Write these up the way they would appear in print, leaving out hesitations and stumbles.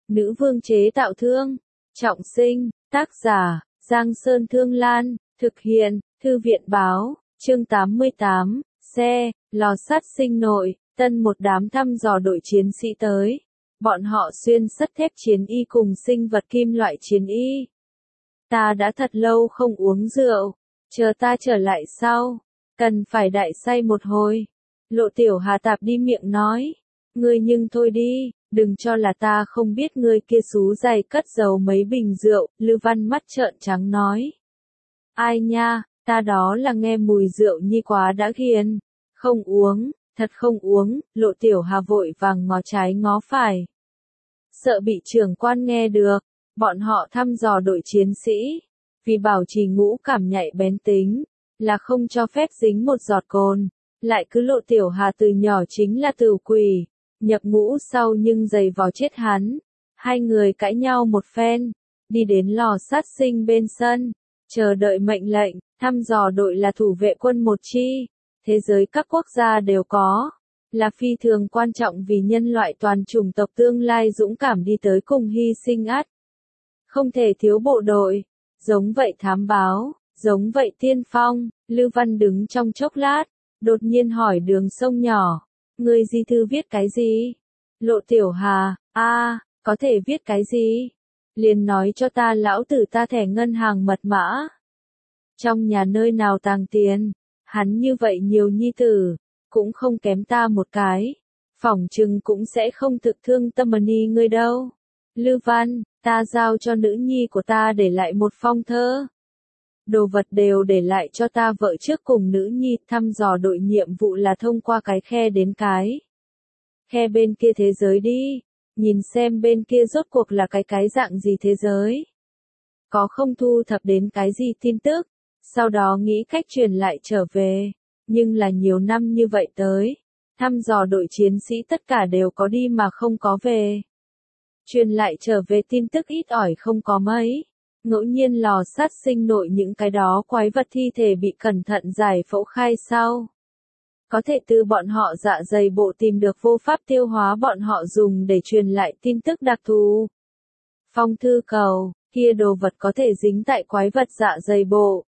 Nữ vương chế tạo thương. Trọng sinh, tác giả, Giang Sơn Thương Lan, thực hiện, Thư viện báo, chương 88, xe, lò sát sinh nội, tân một đám thăm dò đội chiến sĩ tới. Bọn họ xuyên sắt thép chiến y cùng sinh vật kim loại chiến y. Ta đã thật lâu không uống rượu, chờ ta trở lại sau, cần phải đại say một hồi. Lộ Tiểu Hà tạp đi miệng nói, ngươi nhưng thôi đi, đừng cho là ta không biết ngươi kia xú giày cất giấu mấy bình rượu. Lư Văn mắt trợn trắng nói. Ai nha, ta đó là nghe mùi rượu nhi quá đã ghiền, không uống, thật không uống. Lộ Tiểu Hà vội vàng ngó trái ngó phải, sợ bị trưởng quan nghe được. Bọn họ thăm dò đội chiến sĩ, vì bảo trì ngũ cảm nhạy bén tính, là không cho phép dính một giọt cồn. Lại cứ Lộ Tiểu Hà từ nhỏ chính là tửu quỷ, nhập ngũ sau nhưng giày vò chết hắn. Hai người cãi nhau một phen, đi đến lò sát sinh bên sân, chờ đợi mệnh lệnh. Thăm dò đội là thủ vệ quân một chi, thế giới các quốc gia đều có, là phi thường quan trọng vì nhân loại toàn chủng tộc tương lai dũng cảm đi tới cùng hy sinh ắt. Không thể thiếu bộ đội, giống vậy thám báo, giống vậy tiên phong. Lư Văn đứng trong chốc lát, đột nhiên hỏi Đường Sông nhỏ, người di thư viết cái gì? Lộ Tiểu Hà, có thể viết cái gì? Liền nói cho ta, lão tử ta thẻ ngân hàng mật mã. Trong nhà nơi nào tàng tiền, hắn như vậy nhiều nhi tử, cũng không kém ta một cái, phỏng chừng cũng sẽ không thực thương tâm ni ngươi đâu. Lư Văn, ta giao cho nữ nhi của ta để lại một phong thơ. Đồ vật đều để lại cho ta vợ trước cùng nữ nhi. Thăm dò đội nhiệm vụ là thông qua cái khe đến cái khe bên kia thế giới đi, nhìn xem bên kia rốt cuộc là cái dạng gì thế giới. Có không thu thập đến cái gì tin tức, sau đó nghĩ cách truyền lại trở về. Nhưng là nhiều năm như vậy tới, thăm dò đội chiến sĩ tất cả đều có đi mà không có về. Truyền lại trở về tin tức ít ỏi không có mấy. Ngẫu nhiên lò sát sinh nội những cái đó quái vật thi thể bị cẩn thận giải phẫu khai sau, có thể từ bọn họ dạ dày bộ tìm được vô pháp tiêu hóa bọn họ dùng để truyền lại tin tức đặc thù. Phong thư cầu, kia đồ vật có thể dính tại quái vật dạ dày bộ,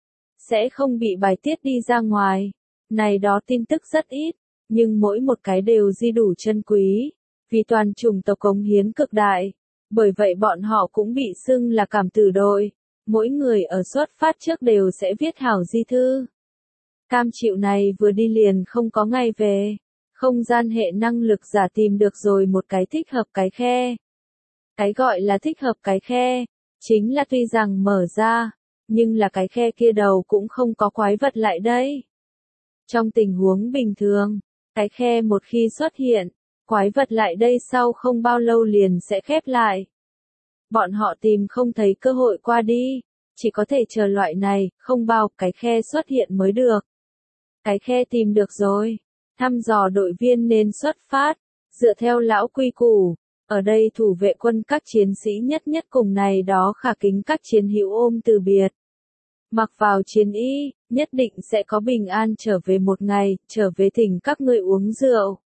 sẽ không bị bài tiết đi ra ngoài. Này đó tin tức rất ít, nhưng mỗi một cái đều di đủ chân quý, vì toàn chủng tộc cống hiến cực đại. Bởi vậy bọn họ cũng bị xưng là cảm tử đội. Mỗi người ở xuất phát trước đều sẽ viết hảo di thư. Cam chịu này vừa đi liền không có ngày về. Không gian hệ năng lực giả tìm được rồi một cái thích hợp cái khe. Cái gọi là thích hợp cái khe, chính là tuy rằng mở ra, nhưng là cái khe kia đầu cũng không có quái vật lại đây. Trong tình huống bình thường, cái khe một khi xuất hiện, quái vật lại đây sau không bao lâu liền sẽ khép lại. Bọn họ tìm không thấy cơ hội qua đi, chỉ có thể chờ loại này, không bao cái khe xuất hiện mới được. Cái khe tìm được rồi, thăm dò đội viên nên xuất phát, dựa theo lão quy củ. Ở đây thủ vệ quân các chiến sĩ nhất cùng này đó khả kính các chiến hữu ôm từ biệt. Mặc vào chiến y, nhất định sẽ có bình an trở về một ngày, trở về thỉnh các ngươi uống rượu.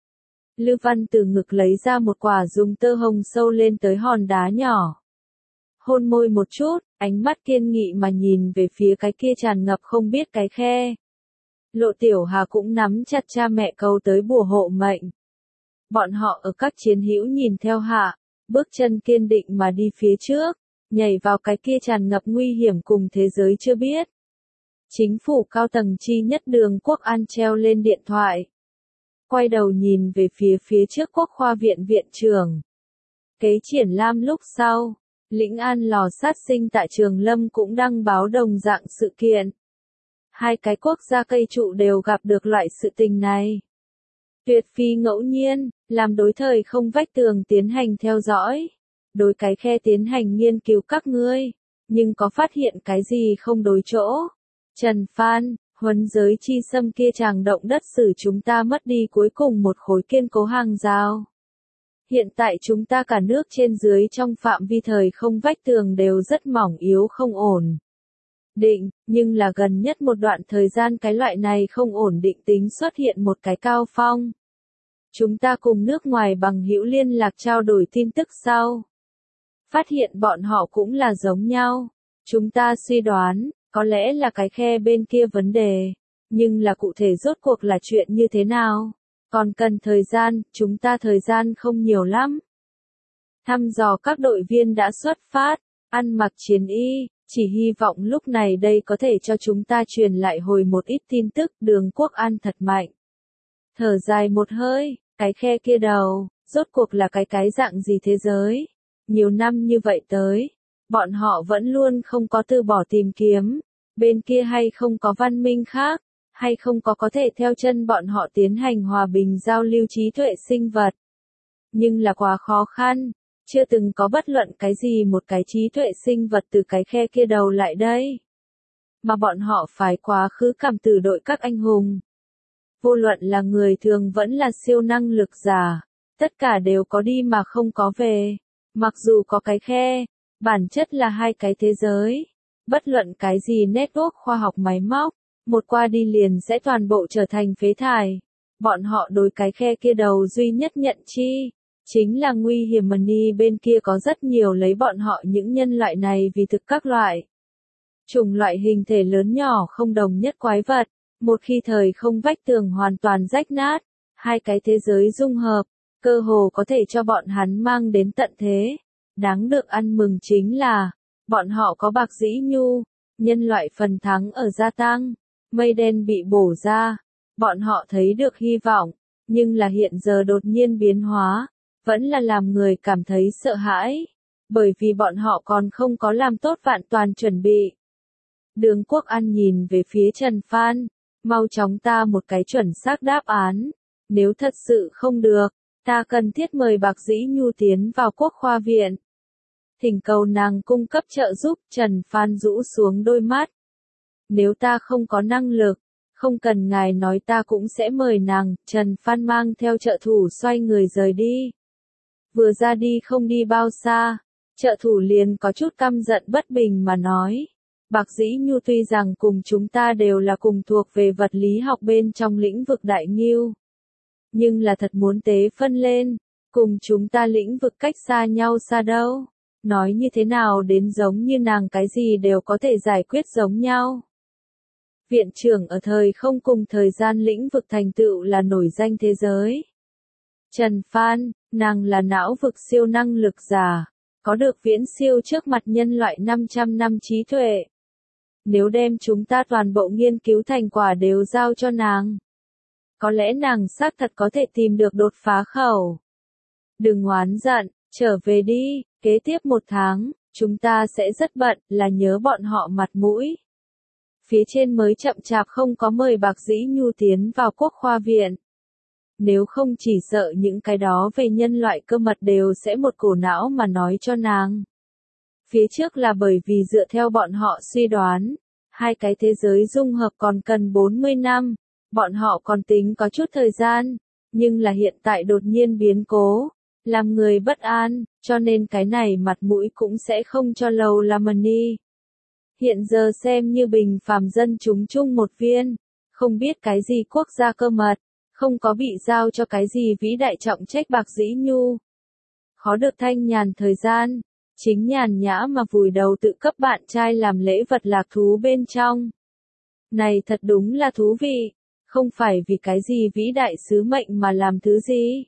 Lư Văn từ ngực lấy ra một quả dùng tơ hồng sâu lên tới hòn đá nhỏ. Hôn môi một chút, ánh mắt kiên nghị mà nhìn về phía cái kia tràn ngập không biết cái khe. Lộ Tiểu Hà cũng nắm chặt cha mẹ câu tới bùa hộ mệnh. Bọn họ ở các chiến hữu nhìn theo hạ, bước chân kiên định mà đi phía trước, nhảy vào cái kia tràn ngập nguy hiểm cùng thế giới chưa biết. Chính phủ cao tầng chi nhất Đường Quốc An treo lên điện thoại. Quay đầu nhìn về phía trước Quốc khoa viện viện trưởng. Kế triển lam lúc sau, Lĩnh An lò sát sinh tại Trường Lâm cũng đăng báo đồng dạng sự kiện. Hai cái quốc gia cây trụ đều gặp được loại sự tình này. Tuyệt phi ngẫu nhiên, làm đối thời không vách tường tiến hành theo dõi. Đối cái khe tiến hành nghiên cứu các ngươi, nhưng có phát hiện cái gì không đối chỗ. Trần Phan, huấn giới chi xâm kia tràng động đất xử chúng ta mất đi cuối cùng một khối kiên cố hàng rào. Hiện tại chúng ta cả nước trên dưới trong phạm vi thời không vách tường đều rất mỏng yếu không ổn định, nhưng là gần nhất một đoạn thời gian cái loại này không ổn định tính xuất hiện một cái cao phong. Chúng ta cùng nước ngoài bằng hữu liên lạc trao đổi tin tức sau. Phát hiện bọn họ cũng là giống nhau. Chúng ta suy đoán, có lẽ là cái khe bên kia vấn đề. Nhưng là cụ thể rốt cuộc là chuyện như thế nào? Còn cần thời gian, chúng ta thời gian không nhiều lắm. Thăm dò các đội viên đã xuất phát, ăn mặc chiến y, chỉ hy vọng lúc này đây có thể cho chúng ta truyền lại hồi một ít tin tức. Đường Quốc An thật mạnh. Thở dài một hơi, cái khe kia đầu, rốt cuộc là cái dạng gì thế giới? Nhiều năm như vậy tới, bọn họ vẫn luôn không có từ bỏ tìm kiếm, bên kia hay không có văn minh khác, hay không có thể theo chân bọn họ tiến hành hòa bình giao lưu trí tuệ sinh vật. Nhưng là quá khó khăn, chưa từng có bất luận cái gì một cái trí tuệ sinh vật từ cái khe kia đầu lại đây. Mà bọn họ phải quá khứ cảm tử đội các anh hùng. Vô luận là người thường vẫn là siêu năng lực giả, tất cả đều có đi mà không có về. Mặc dù có cái khe, bản chất là hai cái thế giới. Bất luận cái gì network khoa học máy móc, một qua đi liền sẽ toàn bộ trở thành phế thải. Bọn họ đối cái khe kia đầu duy nhất nhận chi, chính là nguy hiểm money bên kia có rất nhiều lấy bọn họ những nhân loại này vì thực các loại. Chủng loại hình thể lớn nhỏ không đồng nhất quái vật, một khi thời không vách tường hoàn toàn rách nát, hai cái thế giới dung hợp, cơ hồ có thể cho bọn hắn mang đến tận thế. Đáng được ăn mừng chính là, bọn họ có bạc dĩ nhu, nhân loại phần thắng ở gia tăng, mây đen bị bổ ra, bọn họ thấy được hy vọng, nhưng là hiện giờ đột nhiên biến hóa, vẫn là làm người cảm thấy sợ hãi, bởi vì bọn họ còn không có làm tốt vạn toàn chuẩn bị. Đường Quốc An nhìn về phía Trần Phan, mau chóng ta một cái chuẩn xác đáp án, nếu thật sự không được, ta cần thiết mời bạc dĩ nhu tiến vào quốc khoa viện. Thỉnh cầu nàng cung cấp trợ giúp. Trần Phan rũ xuống đôi mắt. Nếu ta không có năng lực, không cần ngài nói ta cũng sẽ mời nàng. Trần Phan mang theo trợ thủ xoay người rời đi. Vừa ra đi không đi bao xa, trợ thủ liền có chút căm giận bất bình mà nói. Bạc dĩ nhu tuy rằng cùng chúng ta đều là cùng thuộc về vật lý học bên trong lĩnh vực đại nghiêu. Nhưng là thật muốn tế phân lên, cùng chúng ta lĩnh vực cách xa nhau xa đâu. Nói như thế nào đến giống như nàng cái gì đều có thể giải quyết giống nhau. Viện trưởng ở thời không cùng thời gian lĩnh vực thành tựu là nổi danh thế giới. Trần Phan, nàng là não vực siêu năng lực giả, có được viễn siêu trước mặt nhân loại 500 năm trí tuệ. Nếu đem chúng ta toàn bộ nghiên cứu thành quả đều giao cho nàng, có lẽ nàng xác thật có thể tìm được đột phá khẩu. Đừng oán giận, trở về đi, kế tiếp 1 tháng, chúng ta sẽ rất bận, là nhớ bọn họ mặt mũi. Phía trên mới chậm chạp không có mời bạc dĩ nhu tiến vào quốc khoa viện. Nếu không chỉ sợ những cái đó về nhân loại cơ mật đều sẽ một cổ não mà nói cho nàng. Phía trước là bởi vì dựa theo bọn họ suy đoán, hai cái thế giới dung hợp còn cần 40 năm, bọn họ còn tính có chút thời gian, nhưng là hiện tại đột nhiên biến cố, làm người bất an, cho nên cái này mặt mũi cũng sẽ không cho lâu là money. Hiện giờ xem như bình phàm dân chúng chung một viên, không biết cái gì quốc gia cơ mật, không có bị giao cho cái gì vĩ đại trọng trách bạc dĩ nhu. Khó được thanh nhàn thời gian, chính nhàn nhã mà vùi đầu tự cấp bạn trai làm lễ vật lạc thú bên trong. Này thật đúng là thú vị, không phải vì cái gì vĩ đại sứ mệnh mà làm thứ gì,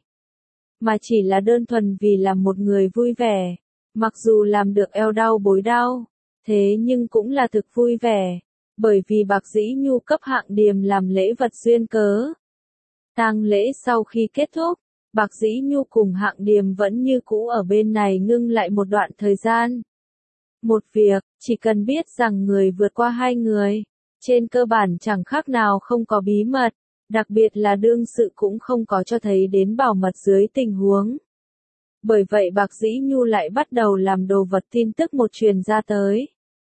mà chỉ là đơn thuần vì làm một người vui vẻ, mặc dù làm được eo đau bối đau, thế nhưng cũng là thực vui vẻ, bởi vì bạc dĩ nhu cấp Hạng Điềm làm lễ vật duyên cớ. Tang lễ sau khi kết thúc, bạc dĩ nhu cùng Hạng Điềm vẫn như cũ ở bên này ngưng lại một đoạn thời gian. Một việc, chỉ cần biết rằng người vượt qua hai người, trên cơ bản chẳng khác nào không có bí mật, đặc biệt là đương sự cũng không có cho thấy đến bảo mật dưới tình huống. Bởi vậy bạc dĩ nhu lại bắt đầu làm đồ vật tin tức một truyền ra tới.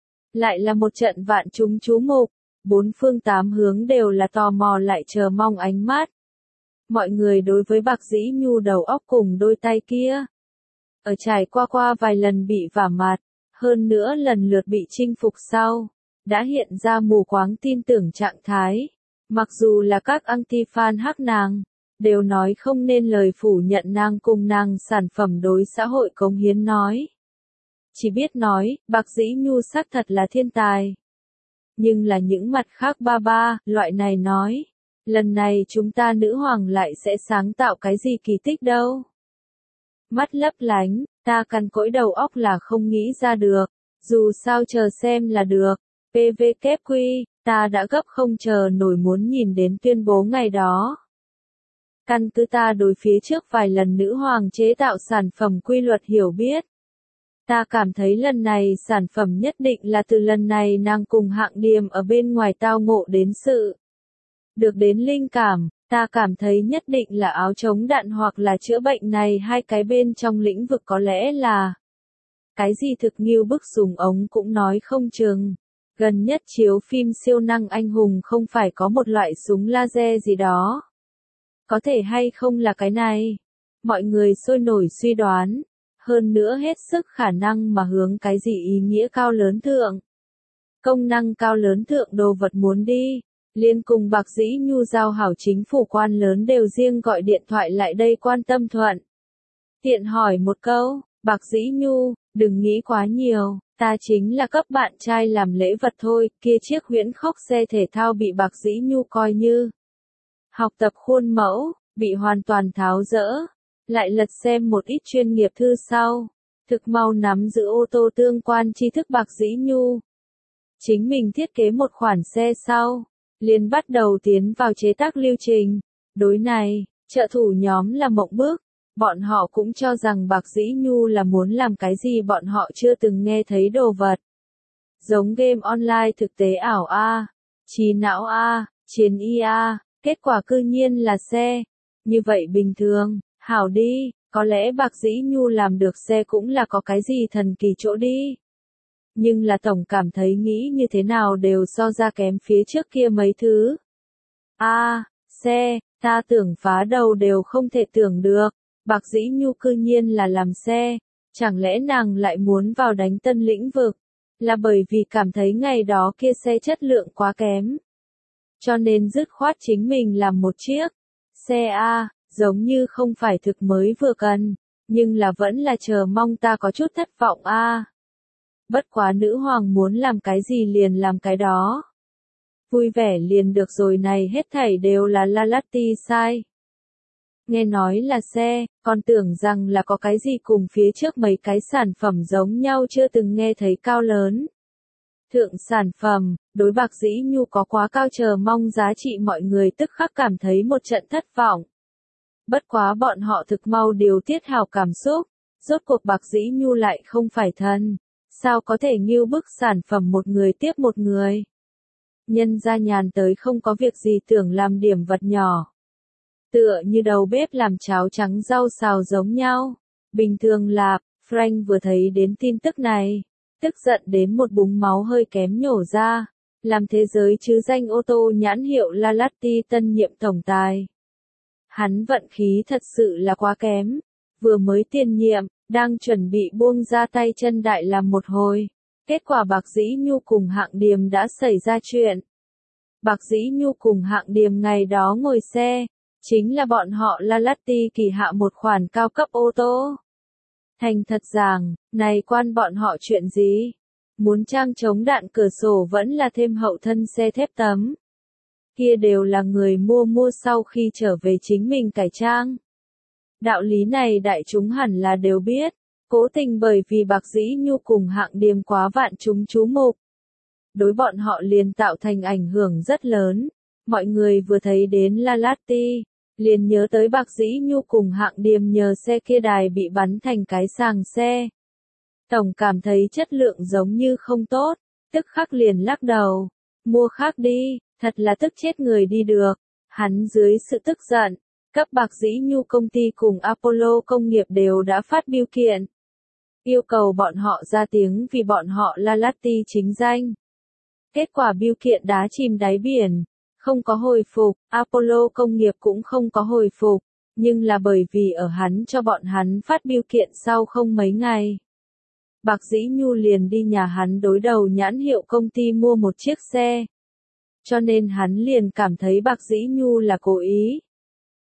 Lại là một trận vạn chúng chú mục, 4 phương 8 hướng đều là tò mò lại chờ mong ánh mắt. Mọi người đối với bạc dĩ nhu đầu óc cùng đôi tay kia, ở trải qua vài lần bị vả mặt, hơn nữa lần lượt bị chinh phục sau, đã hiện ra mù quáng tin tưởng trạng thái. Mặc dù là các anti-fan hắc nàng, đều nói không nên lời phủ nhận nàng cùng nàng sản phẩm đối xã hội cống hiến nói. Chỉ biết nói, Bạc Dĩ Nhu xác thật là thiên tài. Nhưng là những mặt khác ba, loại này nói. Lần này chúng ta nữ hoàng lại sẽ sáng tạo cái gì kỳ tích đâu. Mắt lấp lánh, ta cằn cỗi đầu óc là không nghĩ ra được. Dù sao chờ xem là được. PVKQ, ta đã gấp không chờ nổi muốn nhìn đến tuyên bố ngày đó. Căn cứ ta đối phía trước vài lần nữ hoàng chế tạo sản phẩm quy luật hiểu biết. Ta cảm thấy lần này sản phẩm nhất định là từ lần này nàng cùng Hạng Điềm ở bên ngoài tao ngộ đến sự. Được đến linh cảm, ta cảm thấy nhất định là áo chống đạn hoặc là chữa bệnh này hai cái bên trong lĩnh vực có lẽ là. Cái gì thực nghiêu bức súng ống cũng nói không chừng. Gần nhất chiếu phim siêu năng anh hùng không phải có một loại súng laser gì đó. Có thể hay không là cái này? Mọi người sôi nổi suy đoán. Hơn nữa hết sức khả năng mà hướng cái gì ý nghĩa cao lớn thượng. Công năng cao lớn thượng đồ vật muốn đi. Liên cùng Bạc Dĩ Nhu giao hảo chính phủ quan lớn đều riêng gọi điện thoại lại đây quan tâm thuận. Tiện hỏi một câu, Bạc Dĩ Nhu, đừng nghĩ quá nhiều, ta chính là cấp bạn trai làm lễ vật thôi, kia chiếc huyễn khốc xe thể thao bị Bạc Dĩ Nhu coi như. Học tập khuôn mẫu, bị hoàn toàn tháo dỡ. Lại lật xem một ít chuyên nghiệp thư sau. Thực mau nắm giữ ô tô tương quan tri thức Bạc Dĩ Nhu. Chính mình thiết kế một khoản xe sau. Liền bắt đầu tiến vào chế tác lưu trình. Đối này, trợ thủ nhóm là mộng bức. Bọn họ cũng cho rằng Bạc Dĩ Nhu là muốn làm cái gì bọn họ chưa từng nghe thấy đồ vật. Giống game online thực tế ảo A, trí não A, chiến y A, kết quả cư nhiên là xe. Như vậy bình thường, hảo đi, có lẽ Bạc Dĩ Nhu làm được xe cũng là có cái gì thần kỳ chỗ đi. Nhưng là tổng cảm thấy nghĩ như thế nào đều so ra kém phía trước kia mấy thứ. Xe, ta tưởng phá đầu đều không thể tưởng được. Bạc Dĩ Nhu cư nhiên là làm xe, chẳng lẽ nàng lại muốn vào đánh tân lĩnh vực, là bởi vì cảm thấy ngày đó kia xe chất lượng quá kém. Cho nên dứt khoát chính mình làm một chiếc xe giống như không phải thực mới vừa cần, nhưng là vẫn là chờ mong ta có chút thất vọng Bất quá nữ hoàng muốn làm cái gì liền làm cái đó. Vui vẻ liền được rồi này hết thảy đều là Lalati sai. Nghe nói là xe, còn tưởng rằng là có cái gì cùng phía trước mấy cái sản phẩm giống nhau chưa từng nghe thấy cao lớn. Thượng sản phẩm, đối Bạc Dĩ Nhu có quá cao chờ mong giá trị mọi người tức khắc cảm thấy một trận thất vọng. Bất quá bọn họ thực mau điều tiết hào cảm xúc, rốt cuộc Bạc Dĩ Nhu lại không phải thần, sao có thể nghiêu bức sản phẩm một người tiếp một người. Nhân gia nhàn tới không có việc gì tưởng làm điểm vật nhỏ. Tựa như đầu bếp làm cháo trắng rau xào giống nhau. Bình thường là, Frank vừa thấy đến tin tức này, tức giận đến một búng máu hơi kém nhổ ra, làm thế giới chứ danh ô tô nhãn hiệu Lalati tân nhiệm tổng tài. Hắn vận khí thật sự là quá kém, vừa mới tiền nhiệm, đang chuẩn bị buông ra tay chân đại làm một hồi. Kết quả Bạc Dĩ Nhu cùng Hạng Điềm đã xảy ra chuyện. Bạc Dĩ Nhu cùng Hạng Điềm ngày đó ngồi xe, chính là bọn họ Lalati kỳ hạ một khoản cao cấp ô tô. Thành thật rằng, này quan bọn họ chuyện gì? Muốn trang chống đạn cửa sổ vẫn là thêm hậu thân xe thép tấm. Kia đều là người mua sau khi trở về chính mình cải trang. Đạo lý này đại chúng hẳn là đều biết, cố tình bởi vì Bạc Dĩ Nhu cùng Hạng Điềm quá vạn chúng chú mục. Đối bọn họ liền tạo thành ảnh hưởng rất lớn. Mọi người vừa thấy đến Lalati, liền nhớ tới Bạc Dĩ Nhu cùng Hạng Điềm nhờ xe kia đài bị bắn thành cái sàng xe. Tổng cảm thấy chất lượng giống như không tốt, tức khắc liền lắc đầu, mua khác đi, thật là tức chết người đi được. Hắn dưới sự tức giận, cấp Bạc Dĩ Nhu công ty cùng Apollo công nghiệp đều đã phát bưu kiện. Yêu cầu bọn họ ra tiếng vì bọn họ Lalati chính danh. Kết quả bưu kiện đá chìm đáy biển, không có hồi phục, Apollo công nghiệp cũng không có hồi phục, nhưng là bởi vì ở hắn cho bọn hắn phát bưu kiện sau không mấy ngày. Bạc Dĩ Nhu liền đi nhà hắn đối đầu nhãn hiệu công ty mua một chiếc xe. Cho nên hắn liền cảm thấy Bạc Dĩ Nhu là cố ý.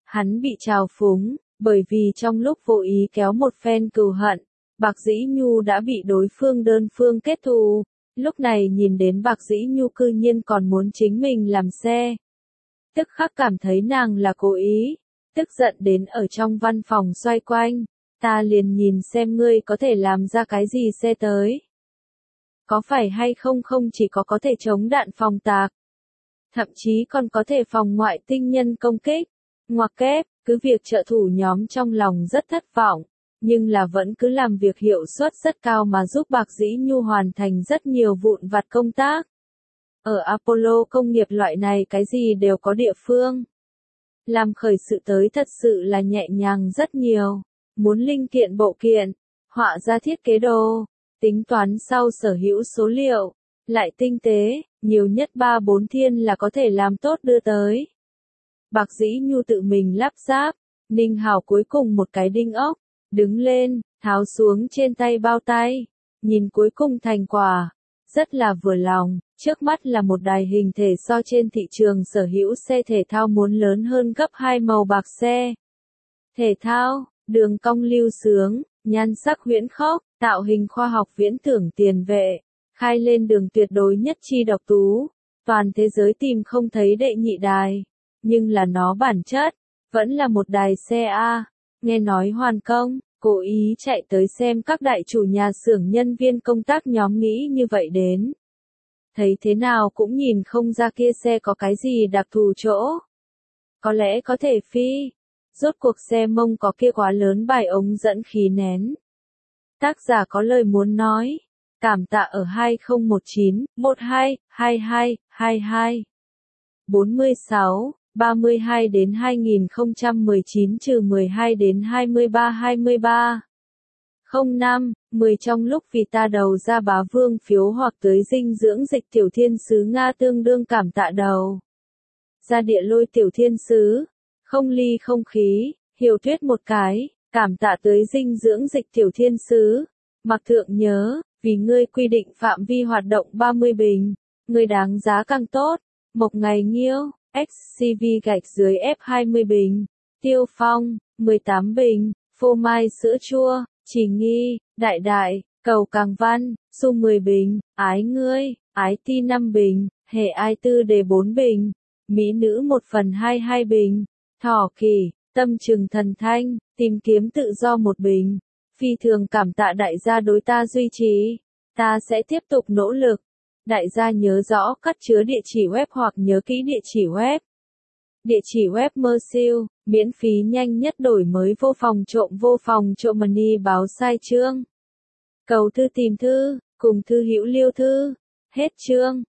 Hắn bị trào phúng, bởi vì trong lúc vô ý kéo một phen cừu hận, Bạc Dĩ Nhu đã bị đối phương đơn phương kết thù. Lúc này nhìn đến Bạc Dĩ Nhu cư nhiên còn muốn chính mình làm xe. Tức khắc cảm thấy nàng là cố ý, tức giận đến ở trong văn phòng xoay quanh. Ta liền nhìn xem ngươi có thể làm ra cái gì xe tới. Có phải hay không không chỉ có thể chống đạn phòng tạc. Thậm chí còn có thể phòng ngoại tinh nhân công kích. Ngoặc kép, cứ việc trợ thủ nhóm trong lòng rất thất vọng, nhưng là vẫn cứ làm việc hiệu suất rất cao mà giúp Bạc Dĩ Nhu hoàn thành rất nhiều vụn vặt công tác. Ở Apollo công nghiệp loại này cái gì đều có địa phương. Làm khởi sự tới thật sự là nhẹ nhàng rất nhiều. Muốn linh kiện bộ kiện, họa ra thiết kế đồ, tính toán sau sở hữu số liệu, lại tinh tế, nhiều nhất 3-4 thiên là có thể làm tốt đưa tới. Bạc Dĩ Nhu tự mình lắp ráp, Ninh Hào cuối cùng một cái đinh ốc, đứng lên, tháo xuống trên tay bao tay, nhìn cuối cùng thành quả, rất là vừa lòng, trước mắt là một đài hình thể so trên thị trường sở hữu xe thể thao muốn lớn hơn gấp 2 màu bạc xe. Thể thao, đường cong lưu sướng, nhan sắc huyễn khốc, tạo hình khoa học viễn tưởng tiền vệ, khai lên đường tuyệt đối nhất chi độc tú, toàn thế giới tìm không thấy đệ nhị đài, nhưng là nó bản chất, vẫn là một đài xe A, nghe nói hoàn công, cố ý chạy tới xem các đại chủ nhà xưởng nhân viên công tác nhóm nghĩ như vậy đến. Thấy thế nào cũng nhìn không ra kia xe có cái gì đặc thù chỗ. Có lẽ có thể phi. Rốt cuộc xe mông có kia quá lớn bài ống dẫn khí nén. Tác giả có lời muốn nói. Cảm tạ ở 2019 12 22 22 46 32 đến 2019-12 đến 23 05 10 trong lúc vì ta đầu ra bá vương phiếu hoặc tới dinh dưỡng dịch tiểu thiên sứ Nga tương đương cảm tạ đầu. Ra địa lôi tiểu thiên sứ, không ly không khí, hiểu thuyết một cái, cảm tạ tới dinh dưỡng dịch tiểu thiên sứ. Mặc thượng nhớ, vì ngươi quy định phạm vi hoạt động 30 bình, ngươi đáng giá càng tốt. Mộc Ngày Nghiêu, XCV gạch dưới F20 bình, Tiêu Phong, 18 bình, phô mai sữa chua, Chỉ Nghi, Đại Đại, Cầu Càng Văn, Su 10 bình, Ái Ngươi, Ái Ti 5 bình, Hệ Ai Tư đề 4 bình, Mỹ Nữ 1/22 bình, Thỏ Kỳ, Tâm Trừng Thần Thanh, Tìm Kiếm Tự Do 1 bình. Phi thường cảm tạ đại gia đối ta duy trì, ta sẽ tiếp tục nỗ lực. Đại gia nhớ rõ cắt chứa địa chỉ web hoặc nhớ kỹ địa chỉ web. Địa chỉ web Mersill, miễn phí nhanh nhất đổi mới vô phòng trộm money báo sai chương. Cầu thư tìm thư, cùng thư hữu liêu thư. Hết chương.